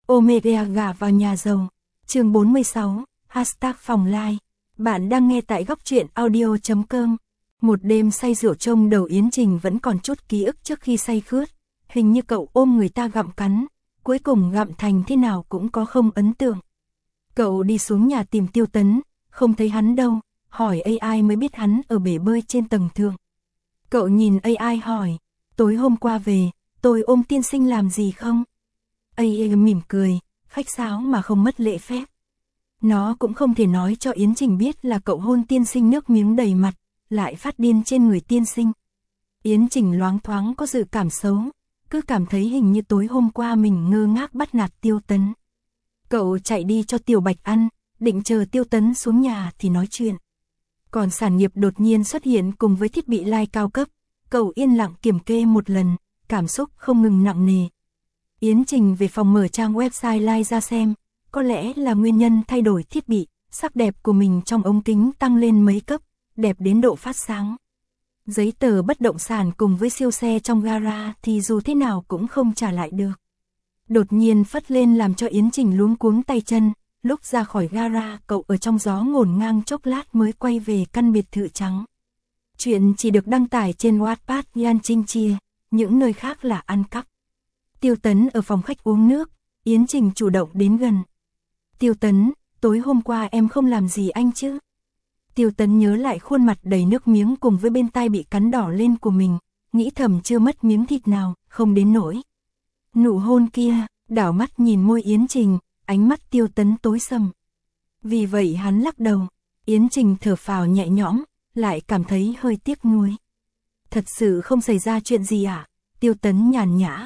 Omega gả vào nhà giàu. Chương 46, hashtag phòng like. Bạn đang nghe tại góc truyện audio.com. Một đêm say rượu trông đầu Yến Trình vẫn còn chút ký ức trước khi say khướt. Hình như cậu ôm người ta gặm cắn, cuối cùng gặm thành thế nào cũng có không ấn tượng. Cậu đi xuống nhà tìm Tiêu Tấn, không thấy hắn đâu, hỏi AI mới biết hắn ở bể bơi trên tầng thượng. Cậu nhìn AI hỏi, tối hôm qua về, tôi ôm tiên sinh làm gì không? AI mỉm cười, khách sáo mà không mất lễ phép. Nó cũng không thể nói cho Yến Trình biết là cậu hôn tiên sinh nước miếng đầy mặt, lại phát điên trên người tiên sinh. Yến Trình loáng thoáng có dự cảm xấu, cứ cảm thấy hình như tối hôm qua mình ngơ ngác bắt nạt Tiêu Tấn. Cậu chạy đi cho Tiểu Bạch ăn, định chờ Tiêu Tấn xuống nhà thì nói chuyện. Còn sản nghiệp đột nhiên xuất hiện cùng với thiết bị like cao cấp, cậu yên lặng kiểm kê một lần, cảm xúc không ngừng nặng nề. Yến Trình về phòng mở trang website like ra xem, có lẽ là nguyên nhân thay đổi thiết bị, sắc đẹp của mình trong ống kính tăng lên mấy cấp, đẹp đến độ phát sáng. Giấy tờ bất động sản cùng với siêu xe trong gara thì dù thế nào cũng không trả lại được. Đột nhiên phất lên làm cho Yến Trình luống cuống tay chân, lúc ra khỏi gara cậu ở trong gió ngổn ngang chốc lát mới quay về căn biệt thự trắng. Chuyện chỉ được đăng tải trên Wattpad Yan Trinh Chia, những nơi khác là ăn cắp. Tiêu Tấn ở phòng khách uống nước, Yến Trình chủ động đến gần. Tiêu Tấn, tối hôm qua em không làm gì anh chứ? Tiêu Tấn nhớ lại khuôn mặt đầy nước miếng cùng với bên tai bị cắn đỏ lên của mình, nghĩ thầm chưa mất miếng thịt nào, không đến nỗi. Nụ hôn kia, đảo mắt nhìn môi Yến Trình, ánh mắt Tiêu Tấn tối sầm. Vì vậy hắn lắc đầu, Yến Trình thở phào nhẹ nhõm, lại cảm thấy hơi tiếc nuối. Thật sự không xảy ra chuyện gì à? Tiêu Tấn nhàn nhã.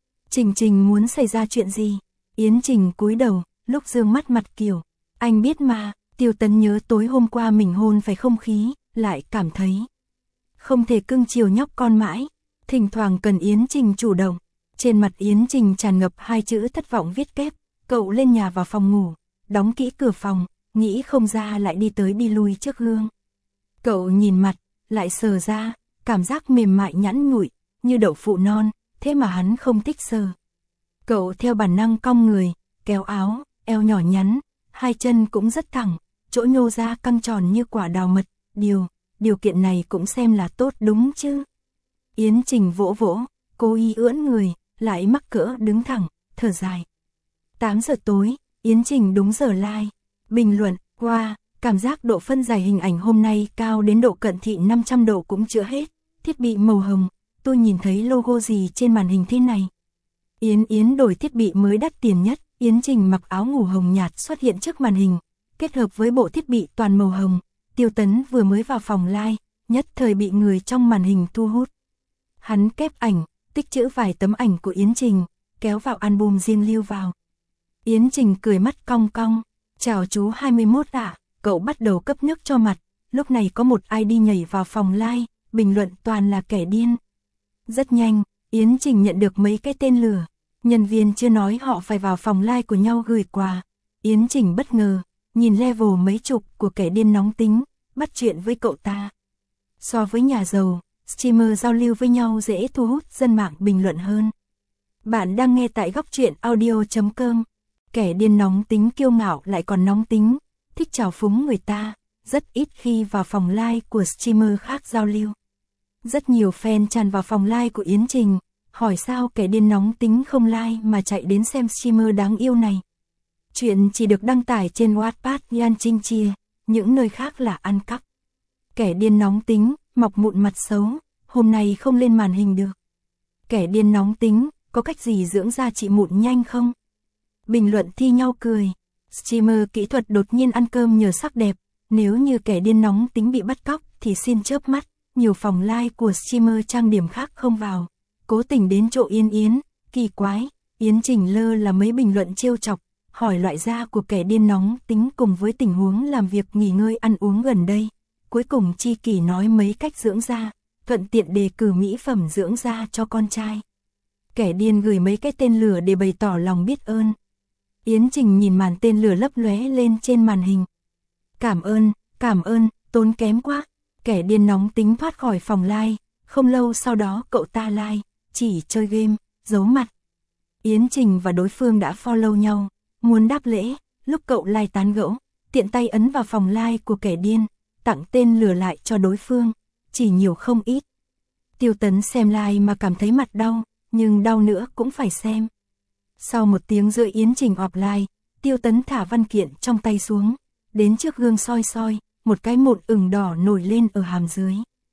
Trình muốn xảy ra chuyện gì? Yến Trình cúi đầu, lúc dương mắt mặt kiểu. Anh biết mà, Tiêu Tấn nhớ tối hôm qua mình hôn phải không khí, lại cảm thấy không thể cưng chiều nhóc con mãi. Thỉnh thoảng cần Yến Trình chủ động. Trên mặt Yến Trình tràn ngập hai chữ thất vọng viết kép. Cậu lên nhà vào phòng ngủ, đóng kỹ cửa phòng, nghĩ không ra lại đi tới đi lui trước gương. Cậu nhìn mặt, lại sờ ra, cảm giác mềm mại nhẵn nhụi, như đậu phụ non, thế mà hắn không thích sờ. Cậu theo bản năng cong người, kéo áo, eo nhỏ nhắn, hai chân cũng rất thẳng, chỗ nhô ra căng tròn như quả đào mật, điều kiện này cũng xem là tốt đúng chứ. Yến Trình vỗ vỗ, cố ý ưỡn người, lại mắc cỡ đứng thẳng, thở dài. 8 giờ tối, Yến Trình đúng giờ like. Bình luận, wow, cảm giác độ phân giải hình ảnh hôm nay cao đến độ cận thị 500 độ cũng chưa hết. Thiết bị màu hồng, tôi nhìn thấy logo gì trên màn hình thế này. Yến đổi thiết bị mới đắt tiền nhất, Yến Trình mặc áo ngủ hồng nhạt xuất hiện trước màn hình, kết hợp với bộ thiết bị toàn màu hồng. Tiêu Tấn vừa mới vào phòng like, nhất thời bị người trong màn hình thu hút. Hắn kép ảnh, tích trữ vài tấm ảnh của Yến Trình, kéo vào album riêng lưu vào. Yến Trình cười mắt cong cong, chào chú 21 ạ, cậu bắt đầu cấp nước cho mặt, lúc này có một ID nhảy vào phòng like, bình luận toàn là kẻ điên. Rất nhanh, Yến Trình nhận được mấy cái tên lừa, nhân viên chưa nói họ phải vào phòng like của nhau gửi quà. Yến Trình bất ngờ, nhìn level mấy chục của kẻ điên nóng tính, bắt chuyện với cậu ta. So với nhà giàu, streamer giao lưu với nhau dễ thu hút dân mạng bình luận hơn. Bạn đang nghe tại góc truyện audio.com. Kẻ điên nóng tính kiêu ngạo lại còn nóng tính, thích trào phúng người ta, rất ít khi vào phòng like của streamer khác giao lưu. Rất nhiều fan tràn vào phòng like của Yến Trình, hỏi sao kẻ điên nóng tính không like mà chạy đến xem streamer đáng yêu này. Chuyện chỉ được đăng tải trên Wattpad Yan Trinh Chia, những nơi khác là ăn cắp. Kẻ điên nóng tính, mọc mụn mặt xấu, hôm nay không lên màn hình được. Kẻ điên nóng tính, có cách gì dưỡng da trị mụn nhanh không? Bình luận thi nhau cười. Streamer kỹ thuật đột nhiên ăn cơm nhờ sắc đẹp, nếu như kẻ điên nóng tính bị bắt cóc thì xin chớp mắt, nhiều phòng like của streamer trang điểm khác không vào. Cố tình đến chỗ Yến, kỳ quái, Yến Trình lơ là mấy bình luận trêu chọc, hỏi loại da của kẻ điên nóng tính cùng với tình huống làm việc nghỉ ngơi ăn uống gần đây. Cuối cùng chi kỷ nói mấy cách dưỡng da, thuận tiện đề cử mỹ phẩm dưỡng da cho con trai. Kẻ điên gửi mấy cái tên lửa để bày tỏ lòng biết ơn. Yến Trình nhìn màn tên lửa lấp lóe lên trên màn hình. Cảm ơn, tốn kém quá. Kẻ điên nóng tính thoát khỏi phòng like, không lâu sau đó cậu ta like, chỉ chơi game, giấu mặt. Yến Trình và đối phương đã follow nhau, muốn đáp lễ, lúc cậu like tán gẫu, tiện tay ấn vào phòng like của kẻ điên, tặng tên lừa lại cho đối phương, chỉ nhiều không ít. Tiêu Tấn xem like mà cảm thấy mặt đau, nhưng đau nữa cũng phải xem. Sau 1 tiếng rưỡi Yến Trình offline, Tiêu Tấn thả văn kiện trong tay xuống, đến trước gương soi soi, một cái mụn ửng đỏ nổi lên ở hàm dưới.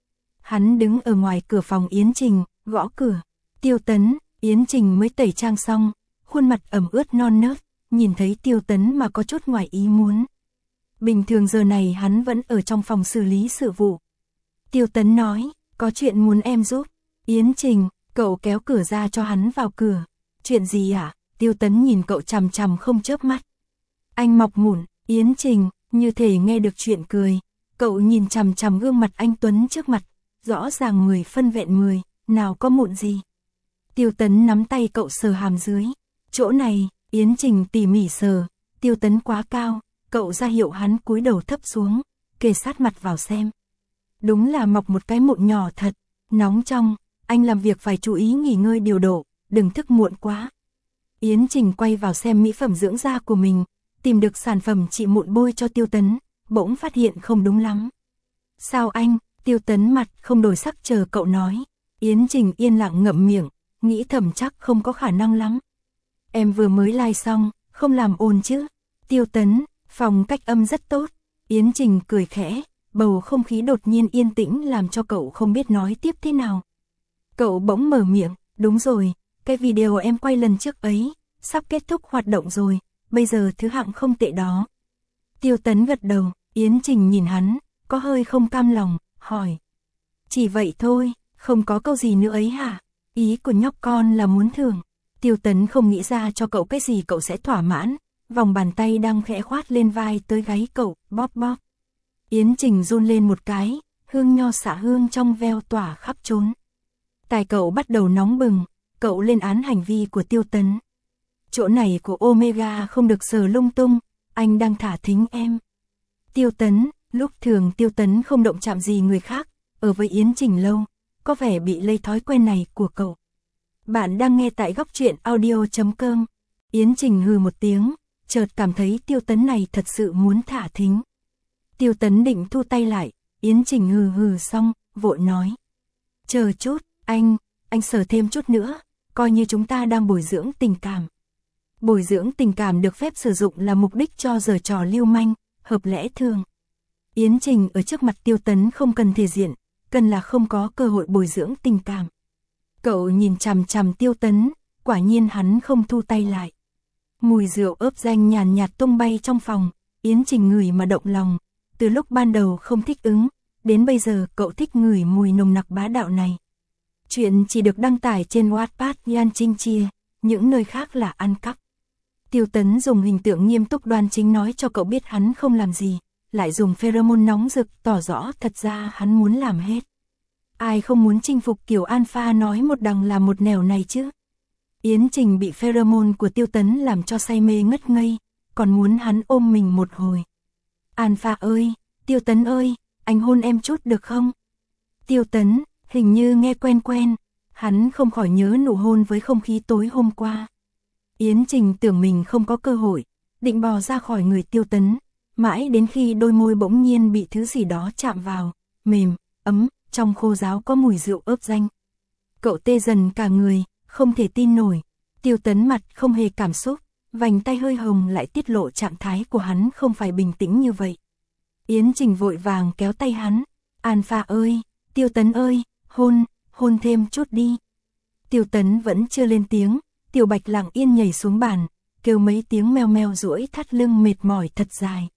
Hắn đứng ở ngoài cửa phòng Yến Trình, gõ cửa. Tiêu Tấn, Yến Trình mới tẩy trang xong, khuôn mặt ẩm ướt non nớt, nhìn thấy Tiêu Tấn mà có chút ngoài ý muốn. Bình thường giờ này hắn vẫn ở trong phòng xử lý sự vụ. Tiêu Tấn nói, có chuyện muốn em giúp. Yến Trình, cậu kéo cửa ra cho hắn vào cửa. Chuyện gì ạ? Tiêu Tấn nhìn cậu chằm chằm không chớp mắt. Anh mọc mụn. Yến Trình, như thể nghe được chuyện cười. Cậu nhìn chằm chằm gương mặt anh Tuấn trước mặt, rõ ràng 10 phân vẹn 10, nào có mụn gì. Tiêu Tấn nắm tay cậu sờ hàm dưới. Chỗ này, Yến Trình tỉ mỉ sờ. Tiêu Tấn quá cao, cậu ra hiệu hắn cúi đầu thấp xuống, kề sát mặt vào xem. Đúng là mọc một cái mụn nhỏ thật, nóng trong, anh làm việc phải chú ý nghỉ ngơi điều độ, đừng thức muộn quá. Yến Trình quay vào xem mỹ phẩm dưỡng da của mình, tìm được sản phẩm trị mụn bôi cho Tiêu Tấn, bỗng phát hiện không đúng lắm. Sao anh? Tiêu Tấn mặt không đổi sắc chờ cậu nói. Yến Trình yên lặng ngậm miệng, nghĩ thầm chắc không có khả năng lắm. Em vừa mới like xong, không làm ồn chứ. Tiêu Tấn, phòng cách âm rất tốt. Yến Trình cười khẽ, bầu không khí đột nhiên yên tĩnh làm cho cậu không biết nói tiếp thế nào. Cậu bỗng mở miệng, đúng rồi, cái video em quay lần trước ấy, sắp kết thúc hoạt động rồi, bây giờ thứ hạng không tệ đó. Tiêu Tấn gật đầu, Yến Trình nhìn hắn, có hơi không cam lòng, hỏi. Chỉ vậy thôi, không có câu gì nữa ấy hả? Ý của nhóc con là muốn thưởng. Tiêu Tấn không nghĩ ra cho cậu cái gì cậu sẽ thỏa mãn, vòng bàn tay đang khẽ khoát lên vai tới gáy cậu, bóp bóp. Yến Trình run lên một cái, hương nho xạ hương trong veo tỏa khắp trốn. Tai cậu bắt đầu nóng bừng, cậu lên án hành vi của Tiêu Tấn. Chỗ này của Omega không được sờ lung tung, anh đang thả thính em. Tiêu Tấn, lúc thường Tiêu Tấn không động chạm gì người khác, ở với Yến Trình lâu, có vẻ bị lây thói quen này của cậu. Bạn đang nghe tại góc truyện audio.com. Yến Trình hừ một tiếng, chợt cảm thấy Tiêu Tấn này thật sự muốn thả thính. Tiêu Tấn định thu tay lại, Yến Trình hừ hừ xong, vội nói. Chờ chút, anh sờ thêm chút nữa, coi như chúng ta đang bồi dưỡng tình cảm. Bồi dưỡng tình cảm được phép sử dụng là mục đích cho giở trò lưu manh, hợp lẽ thường. Yến Trình ở trước mặt Tiêu Tấn không cần thể diện, cần là không có cơ hội bồi dưỡng tình cảm. Cậu nhìn chằm chằm Tiêu Tấn, quả nhiên hắn không thu tay lại. Mùi rượu ớp danh nhàn nhạt tung bay trong phòng, Yến Trình ngửi mà động lòng. Từ lúc ban đầu không thích ứng, đến bây giờ cậu thích ngửi mùi nồng nặc bá đạo này. Chuyện chỉ được đăng tải trên Wattpad Yan Trinh Chia, những nơi khác là ăn cắp. Tiêu Tấn dùng hình tượng nghiêm túc đoan chính nói cho cậu biết hắn không làm gì, lại dùng pheromone nóng rực tỏ rõ thật ra hắn muốn làm hết. Ai không muốn chinh phục kiểu alpha nói một đằng là một nẻo này chứ. Yến Trình bị pheromone của Tiêu Tấn làm cho say mê ngất ngây, còn muốn hắn ôm mình một hồi. Alpha ơi, Tiêu Tấn ơi, anh hôn em chút được không? Tiêu Tấn, hình như nghe quen quen, hắn không khỏi nhớ nụ hôn với không khí tối hôm qua. Yến Trình tưởng mình không có cơ hội, định bò ra khỏi người Tiêu Tấn, mãi đến khi đôi môi bỗng nhiên bị thứ gì đó chạm vào, mềm, ấm, trong khô ráo có mùi rượu ớp danh. Cậu tê dần cả người, không thể tin nổi. Tiêu Tấn mặt không hề cảm xúc, vành tay hơi hồng lại tiết lộ trạng thái của hắn không phải bình tĩnh như vậy. Yến Trình vội vàng kéo tay hắn. Alpha ơi, Tiêu Tấn ơi, hôn thêm chút đi. Tiêu Tấn vẫn chưa lên tiếng, Tiểu Bạch lặng yên nhảy xuống bàn, kêu mấy tiếng meo meo duỗi thắt lưng mệt mỏi thật dài.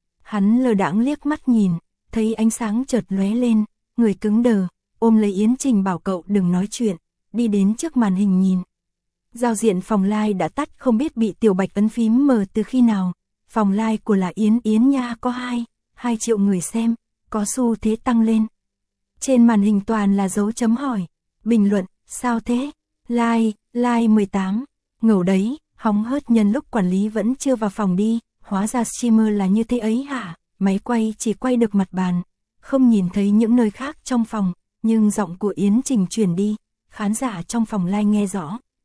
Hắn lờ đãng liếc mắt nhìn, thấy ánh sáng chợt lóe lên, người cứng đờ, ôm lấy Yến Trình bảo cậu đừng nói chuyện, đi đến trước màn hình nhìn. Giao diện phòng like đã tắt không biết bị Tiểu Bạch ấn phím mờ từ khi nào. Phòng like của là Yến nha có 2 triệu người xem, có xu thế tăng lên. Trên màn hình toàn là dấu chấm hỏi, bình luận, sao thế? Like 18, ngầu đấy, hóng hớt nhân lúc quản lý vẫn chưa vào phòng đi, hóa ra streamer là như thế ấy hả? Máy quay chỉ quay được mặt bàn, không nhìn thấy những nơi khác trong phòng, nhưng giọng của Yến Trình truyền đi, khán giả trong phòng like nghe rõ.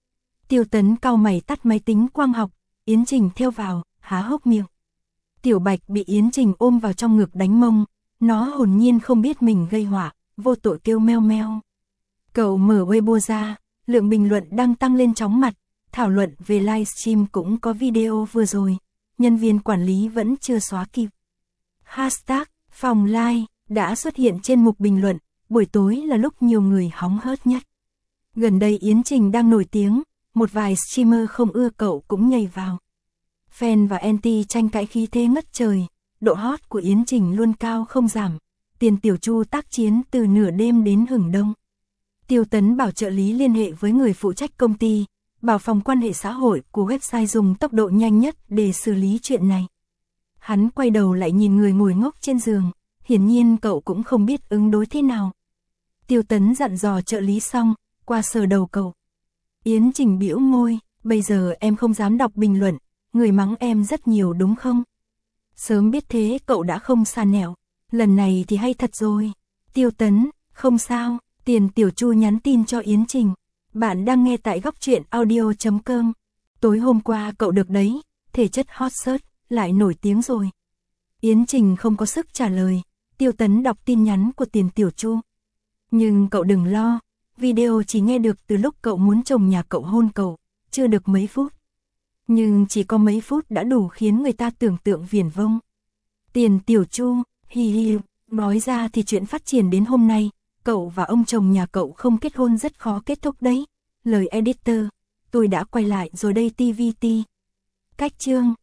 Tiêu Tấn cau mày tắt máy tính quang học, Yến Trình theo vào, há hốc miệng. Tiểu Bạch bị Yến Trình ôm vào trong ngực đánh mông, nó hồn nhiên không biết mình gây họa, vô tội kêu meo meo. Cậu mở Weibo ra, lượng bình luận đang tăng lên chóng mặt, thảo luận về livestream cũng có video vừa rồi, nhân viên quản lý vẫn chưa xóa kịp. Hashtag phòng live đã xuất hiện trên mục bình luận, buổi tối là lúc nhiều người hóng hớt nhất. Gần đây Yến Trình đang nổi tiếng, một vài streamer không ưa cậu cũng nhảy vào. Fan và anti tranh cãi khí thế ngất trời, độ hot của Yến Trình luôn cao không giảm, Tiền Tiểu Chu tác chiến từ nửa đêm đến hửng đông. Tiêu Tấn bảo trợ lý liên hệ với người phụ trách công ty, bảo phòng quan hệ xã hội của website dùng tốc độ nhanh nhất để xử lý chuyện này. Hắn quay đầu lại nhìn người ngồi ngốc trên giường, hiển nhiên cậu cũng không biết ứng đối thế nào. Tiêu Tấn dặn dò trợ lý xong, qua sờ đầu cậu. Yến Trình bĩu môi, bây giờ em không dám đọc bình luận, người mắng em rất nhiều đúng không? Sớm biết thế cậu đã không xa nẻo, lần này thì hay thật rồi. Tiêu Tấn, không sao, Tiền Tiểu Chu nhắn tin cho Yến Trình. Bạn đang nghe tại góc truyện audio.com. Tối hôm qua cậu được đấy, thể chất hot search, lại nổi tiếng rồi. Yến Trình không có sức trả lời, Tiêu Tấn đọc tin nhắn của Tiền Tiểu Chu. Nhưng cậu đừng lo, video chỉ nghe được từ lúc cậu muốn chồng nhà cậu hôn cậu, chưa được mấy phút. Nhưng chỉ có mấy phút đã đủ khiến người ta tưởng tượng viển vông. Tiền Tiểu Chu, hi hi, nói ra thì chuyện phát triển đến hôm nay, cậu và ông chồng nhà cậu không kết hôn rất khó kết thúc đấy. Lời editor, tôi đã quay lại rồi đây TVT. Cách chương